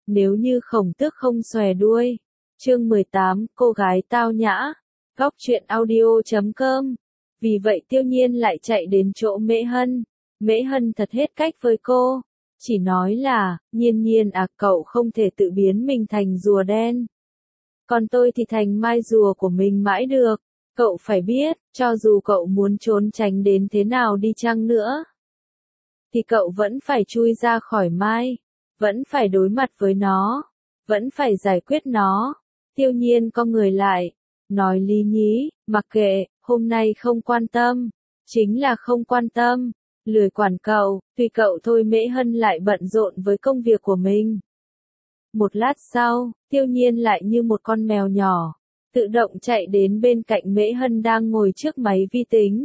nếu như Khổng Tước không xòe đuôi. Chương 18, cô gái tao nhã. Góc truyện audio.com. Vì vậy Tiêu Nhiên lại chạy đến chỗ Mễ Hân. Mễ Hân thật hết cách với cô. Chỉ nói là, Nhiên Nhiên à, cậu không thể tự biến mình thành rùa đen. Còn tôi thì thành mai rùa của mình mãi được. Cậu phải biết, cho dù cậu muốn trốn tránh đến thế nào đi chăng nữa, thì cậu vẫn phải chui ra khỏi mai. Vẫn phải đối mặt với nó. Vẫn phải giải quyết nó. Tiêu Nhiên co người lại. Nói Lý Nhí, mặc kệ, hôm nay không quan tâm. Chính là không quan tâm. Lười quản cậu, tùy cậu thôi. Mễ Hân lại bận rộn với công việc của mình. Một lát sau, Tiêu Nhiên lại như một con mèo nhỏ, tự động chạy đến bên cạnh Mễ Hân đang ngồi trước máy vi tính.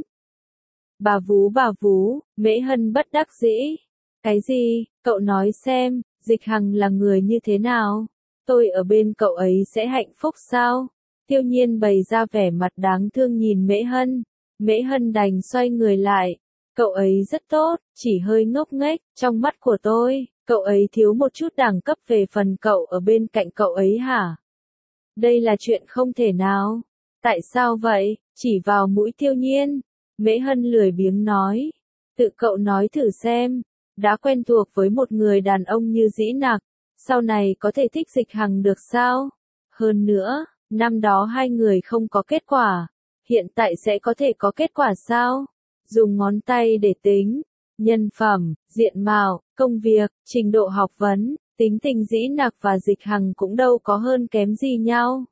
Bà vú, Mễ Hân bất đắc dĩ. Cái gì, cậu nói xem, Dịch Hằng là người như thế nào? Tôi ở bên cậu ấy sẽ hạnh phúc sao? Tiêu Nhiên bày ra vẻ mặt đáng thương nhìn Mễ Hân. Mễ Hân đành xoay người lại. Cậu ấy rất tốt, chỉ hơi ngốc nghếch, trong mắt của tôi, cậu ấy thiếu một chút đẳng cấp về phần cậu ở bên cạnh cậu ấy hả? Đây là chuyện không thể nào. Tại sao vậy? Chỉ vào mũi Tiêu Nhiên. Mễ Hân lười biếng nói. Tự cậu nói thử xem, đã quen thuộc với một người đàn ông như Dĩ Nặc, sau này có thể thích Dịch Hằng được sao? Hơn nữa, năm đó hai người không có kết quả, hiện tại sẽ có thể có kết quả sao? Dùng ngón tay để tính, nhân phẩm, diện mạo, công việc, trình độ học vấn, tính tình Dĩ Nặc và Dịch Hằng cũng đâu có hơn kém gì nhau.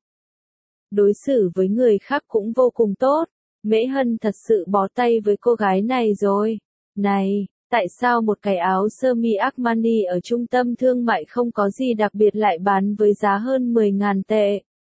Đối xử với người khác cũng vô cùng tốt. Mễ Hân thật sự bó tay với cô gái này rồi. Này, tại sao một cái áo sơ mi Armani ở trung tâm thương mại không có gì đặc biệt lại bán với giá hơn 10.000 tệ?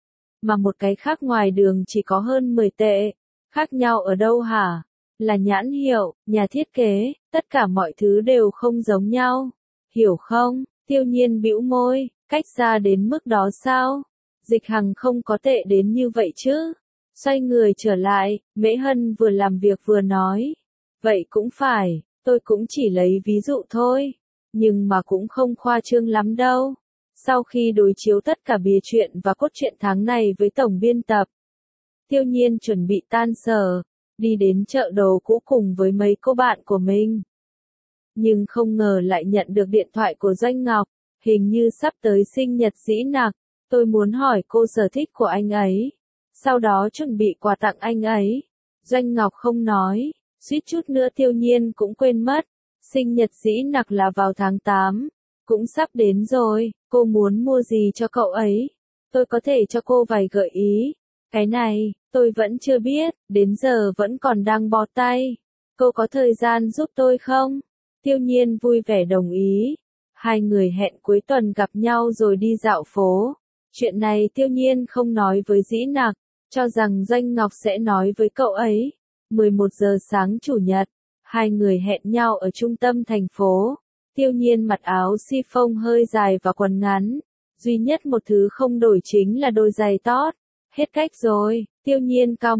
Mà một cái khác ngoài đường chỉ có hơn 10 tệ. Khác nhau ở đâu hả? Là nhãn hiệu, nhà thiết kế, tất cả mọi thứ đều không giống nhau. Hiểu không? Tiêu Nhiên bĩu môi, cách xa đến mức đó sao? Dịch Hằng không có tệ đến như vậy chứ? Xoay người trở lại, Mễ Hân vừa làm việc vừa nói. Vậy cũng phải, tôi cũng chỉ lấy ví dụ thôi. Nhưng mà cũng không khoa trương lắm đâu. Sau khi đối chiếu tất cả bìa truyện và cốt truyện tháng này với tổng biên tập, Tiêu Nhiên chuẩn bị tan sở, đi đến chợ đồ cũ cùng với mấy cô bạn của mình. Nhưng không ngờ lại nhận được điện thoại của Doanh Ngọc, hình như sắp tới sinh nhật Dĩ Nặc, tôi muốn hỏi cô sở thích của anh ấy, sau đó chuẩn bị quà tặng anh ấy. Doanh Ngọc không nói, suýt chút nữa Tiêu Nhiên cũng quên mất, sinh nhật Dĩ Nặc là vào tháng 8, cũng sắp đến rồi, cô muốn mua gì cho cậu ấy? Tôi có thể cho cô vài gợi ý. Cái này, tôi vẫn chưa biết, đến giờ vẫn còn đang bó tay. Cô có thời gian giúp tôi không? Tiêu Nhiên vui vẻ đồng ý. Hai người hẹn cuối tuần gặp nhau rồi đi dạo phố. Chuyện này Tiêu Nhiên không nói với Dĩ Nặc, cho rằng Doanh Ngọc sẽ nói với cậu ấy. 11 giờ sáng chủ nhật, hai người hẹn nhau ở trung tâm thành phố. Tiêu Nhiên mặc áo chiffon hơi dài và quần ngắn. Duy nhất một thứ không đổi chính là đôi giày tót. Hết cách rồi, Tiêu Nhiên cao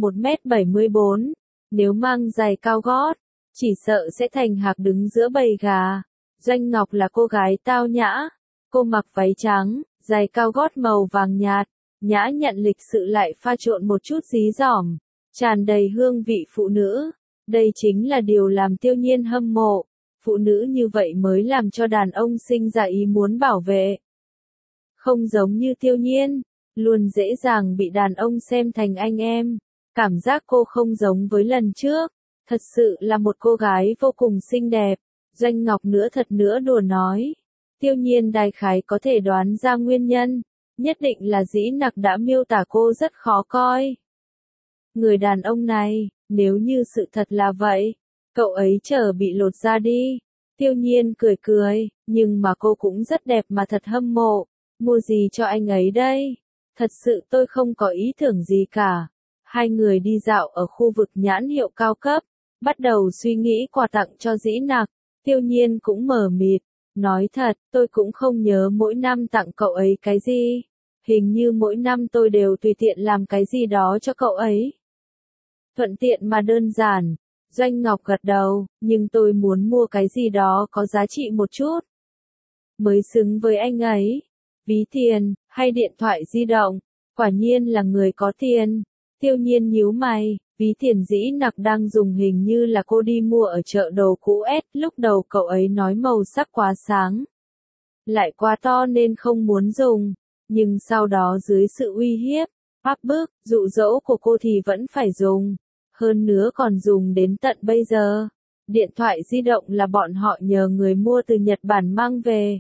1m74. Nếu mang giày cao gót, chỉ sợ sẽ thành hạc đứng giữa bầy gà. Doanh Ngọc là cô gái tao nhã. Cô mặc váy trắng, giày cao gót màu vàng nhạt, nhã nhặn lịch sự lại pha trộn một chút dí dỏm, tràn đầy hương vị phụ nữ. Đây chính là điều làm Tiêu Nhiên hâm mộ. Phụ nữ như vậy mới làm cho đàn ông sinh ra ý muốn bảo vệ. Không giống như Tiêu Nhiên, luôn dễ dàng bị đàn ông xem thành anh em. Cảm giác cô không giống với lần trước. Thật sự là một cô gái vô cùng xinh đẹp. Doanh Ngọc nữa thật nữa đùa nói. Tiêu Nhiên đại khái có thể đoán ra nguyên nhân. Nhất định là Dĩ Nặc đã miêu tả cô rất khó coi. Người đàn ông này, nếu như sự thật là vậy, cậu ấy chờ bị lột ra đi. Tiêu Nhiên cười cười, nhưng mà cô cũng rất đẹp mà thật hâm mộ. Mua gì cho anh ấy đây? Thật sự tôi không có ý tưởng gì cả. Hai người đi dạo ở khu vực nhãn hiệu cao cấp, bắt đầu suy nghĩ quà tặng cho Dĩ Nặc. Tiêu Nhiên cũng mờ mịt, nói thật, tôi cũng không nhớ mỗi năm tặng cậu ấy cái gì. Hình như mỗi năm tôi đều tùy tiện làm cái gì đó cho cậu ấy. Thuận tiện mà đơn giản. Doanh Ngọc gật đầu, nhưng tôi muốn mua cái gì đó có giá trị một chút. Mới xứng với anh ấy. ví tiền, hay điện thoại di động. Quả nhiên là người có tiền. Tiêu Nhiên nhíu mày, ví tiền dĩ nặc đang dùng hình như là cô đi mua ở chợ đồ cũ S, lúc đầu cậu ấy nói màu sắc quá sáng. Lại quá to nên không muốn dùng, nhưng sau đó dưới sự uy hiếp, áp bức, dụ dỗ của cô thì vẫn phải dùng. Hơn nữa còn dùng đến tận bây giờ. Điện thoại di động là bọn họ nhờ người mua từ Nhật Bản mang về.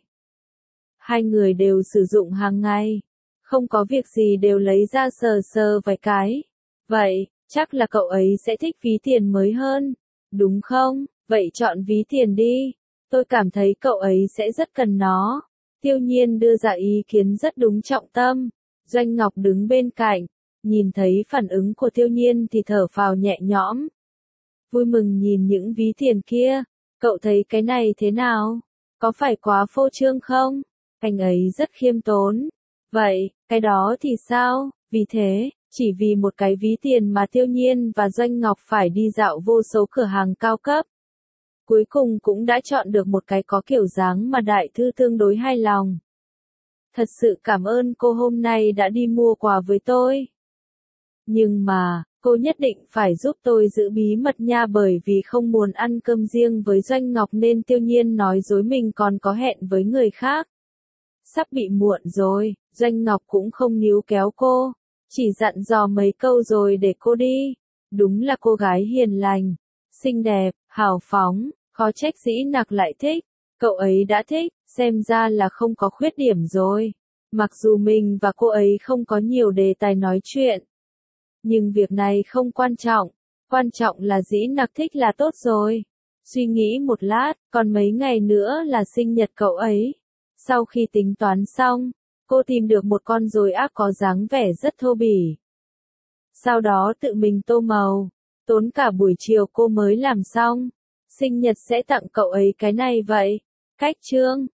Hai người đều sử dụng hàng ngày. Không có việc gì đều lấy ra sờ sờ vài cái. Vậy, chắc là cậu ấy sẽ thích ví tiền mới hơn. Đúng không? Vậy chọn ví tiền đi. Tôi cảm thấy cậu ấy sẽ rất cần nó. Tiêu Nhiên đưa ra ý kiến rất đúng trọng tâm. Doanh Ngọc đứng bên cạnh. Nhìn thấy phản ứng của Tiêu Nhiên thì thở phào nhẹ nhõm. Vui mừng nhìn những ví tiền kia. Cậu thấy cái này thế nào? Có phải quá phô trương không? Anh ấy rất khiêm tốn. Vậy, cái đó thì sao? Vì thế, chỉ vì một cái ví tiền mà Tiêu Nhiên và Doanh Ngọc phải đi dạo vô số cửa hàng cao cấp. Cuối cùng cũng đã chọn được một cái có kiểu dáng mà đại thư tương đối hài lòng. Thật sự cảm ơn cô hôm nay đã đi mua quà với tôi. Nhưng mà, cô nhất định phải giúp tôi giữ bí mật nha, bởi vì không muốn ăn cơm riêng với Doanh Ngọc nên Tiêu Nhiên nói dối mình còn có hẹn với người khác. Sắp bị muộn rồi, Doanh Ngọc cũng không níu kéo cô, chỉ dặn dò mấy câu rồi để cô đi. Đúng là cô gái hiền lành, xinh đẹp, hào phóng, khó trách dĩ nặc lại thích. Cậu ấy đã thích, xem ra là không có khuyết điểm rồi. Mặc dù mình và cô ấy không có nhiều đề tài nói chuyện. Nhưng việc này không quan trọng là dĩ nặc thích là tốt rồi. Suy nghĩ một lát, còn mấy ngày nữa là sinh nhật cậu ấy. Sau khi tính toán xong, cô tìm được một con ruồi ác có dáng vẻ rất thô bỉ. Sau đó tự mình tô màu, tốn cả buổi chiều cô mới làm xong. Sinh nhật sẽ tặng cậu ấy cái này vậy. Cách chương